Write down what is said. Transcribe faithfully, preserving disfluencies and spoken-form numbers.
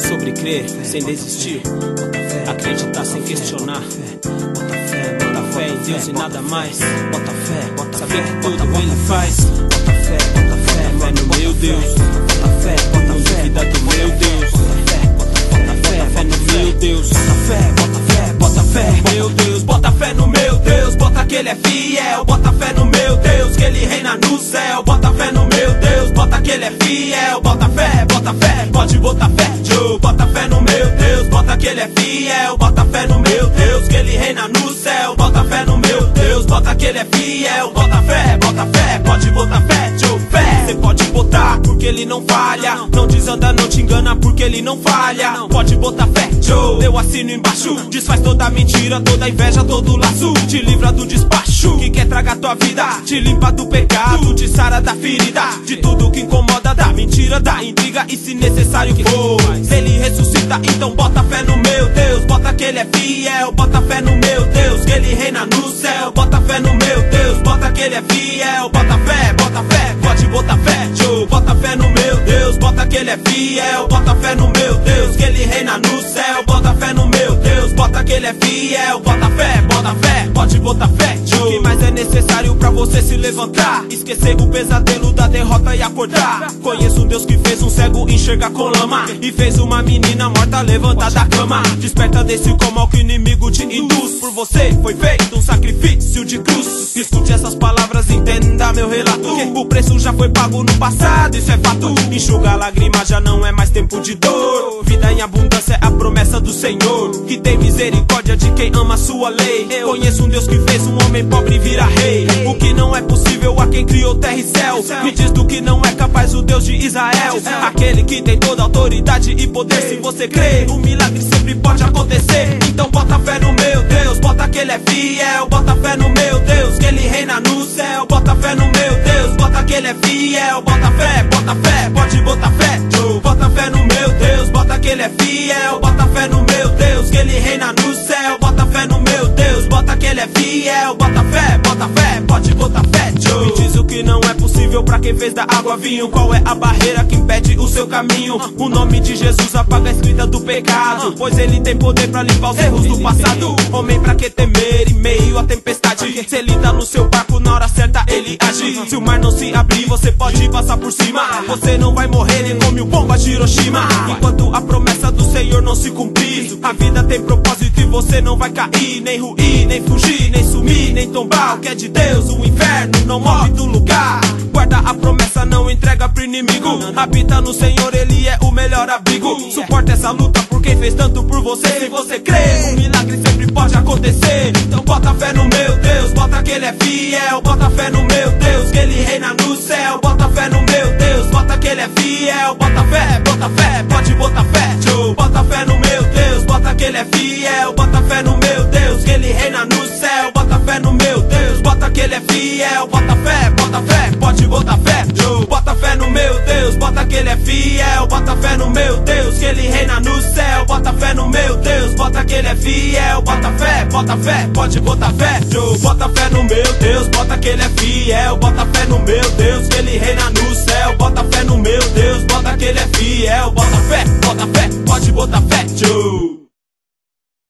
sobre crer, sem desistir, acreditar sem questionar, bota fé em Deus e nada mais. Bota fé, bota saber que tudo Ele faz. Bota fé, bota fé, fé no meu Deus. Bota fé, bota fé, vida do meu Deus. Bota fé, fé no meu Deus. Bota fé, bota fé, bota fé, meu Deus. Bota fé no meu Deus, bota que Ele é fiel. Bota fé no meu Deus, que Ele reina no céu. Bota fé no meu Deus, bota que Ele é fiel. Bota fé, bota fé, pode botar fé, Joe. Bota fé no meu Deus, bota que Ele é fiel. Bota fé no meu Deus, que Ele reina no céu. Bota fé no meu Deus, bota que Ele é fiel. Bota fé, bota fé, pode botar fé, Joe. Fé, cê pode botar porque Ele não falha. Não desanda, não te engana porque Ele não falha. Pode botar fé, Joe. Eu assino embaixo, desfaz toda mentira, toda inveja, todo laço. Te livra do despacho que quer tragar tua vida. Te limpa do pecado, te sara da ferida. De tudo que incomoda, da mentira, da intriga. E se necessário for, se Ele ressuscita, então bota fé no meu Deus. Bota que Ele é fiel, bota fé no meu Deus, que Ele reina no céu. Bota fé no meu Deus, bota que Ele é fiel. Bota fé, bota fé, pode botar fé, Joe. Bota fé no meu Deus, bota que Ele é fiel. Bota fé no meu Deus, que Ele reina no céu. Bota fé no meu Deus, bota que Ele é fiel. Bota fé, bota fé, pode botar fé, Joe. O que mais é necessário pra você se levantar? Esquecer o pesadelo da derrota e acordar. Conheço um Deus que fez um cego enxergar com lama, e fez uma menina morta levantar da cama. Desperta desse coma que o inimigo te induz. Por você foi feito um sacrifício de cruz. Escute essas palavras, entenda meu relato, que o preço já foi pago no passado, isso é fato. Enxuga a lágrima, já não é mais tempo de dor. Vida em abundância é a promessa do Senhor, que tem misericórdia de quem ama a sua lei. Conheço um Deus que fez um homem pobre virar rei. O que não é possível a quem criou terra e céu. Me diz do que não é capaz o Deus de Israel, aquele que tem toda autoridade e poder. Se você crê, o milagre sempre pode acontecer. Então bota fé no meu Deus, bota que Ele é fiel. Bota fé no meu Deus, que Ele reina no céu. Bota fé no meu Deus, bota que Ele é fiel. Bota fé, bota fé, pode botar fé, Joe. Bota fé no meu Deus, bota que Ele é fiel. Bota fé no meu Deus, que Ele reina no céu. Bota fé no meu Deus, bota que Ele é fiel. Bota fé, bota fé, pode botar fé, Joe. Me diz o que não é possível pra quem fez da água vinho. Qual é a barreira que impede o seu caminho? O nome de Jesus apaga a escrita do pecado, pois Ele tem poder pra limpar os erros do passado. Homem, pra que temer em meio à tempestade? Se Ele tá no seu barco, na hora certa Ele age. Se o mar não se abrir, você pode passar por cima. Você não vai morrer nem como bomba de Hiroshima. Enquanto a promessa do Senhor não se cumprir, a vida tem propósito e você não vai cair, nem ruir, nem fugir, nem sumir, nem tombar. O que é de Deus, o inferno não morre do lugar. Guarda a promessa, não entrega pro inimigo. Habita no Senhor, Ele é o melhor abrigo. Suporta essa luta por quem fez tanto por você. Se você crê, um milagre sempre pode acontecer. Então bota fé no meu Deus, bota que Ele é fiel. Bota fé no meu Deus, que Ele reina no céu. Bota fé no meu Deus, bota que Ele é fiel. Bota fé, bota fé, pode botar fé, Joe. Bota fé no meu Deus, bota que Ele é fiel. Bota fé no meu Deus, que Ele reina no céu. Bota fé no meu Deus, bota que Ele é fiel. Bota fé, bota fé, pode botar fé, Joe. Bota fé no meu Deus, bota que Ele é fiel. Bota fé no meu Deus, que Ele reina no céu. Bota fé no meu Deus, bota que Ele é fiel. Bota fé, bota fé, pode botar fé, Joe. Bota fé no meu Deus, bota que Ele é fiel. Bota fé no meu Deus, que Ele reina no céu. Bota fé no meu Deus, bota que Ele é fiel. Bota fé, bota fé, pode botar fé, Joe.